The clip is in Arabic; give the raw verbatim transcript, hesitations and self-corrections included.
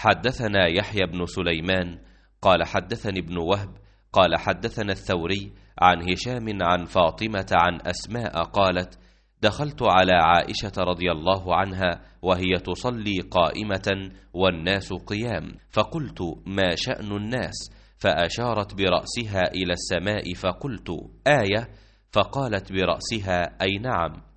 حدثنا يحيى بن سليمان قال حدثني ابن وهب قال حدثنا الثوري عن هشام عن فاطمة عن أسماء قالت: دخلت على عائشة رضي الله عنها وهي تصلي قائمة والناس قيام، فقلت: ما شأن الناس؟ فأشارت برأسها إلى السماء، فقلت: آية؟ فقالت برأسها: أي نعم.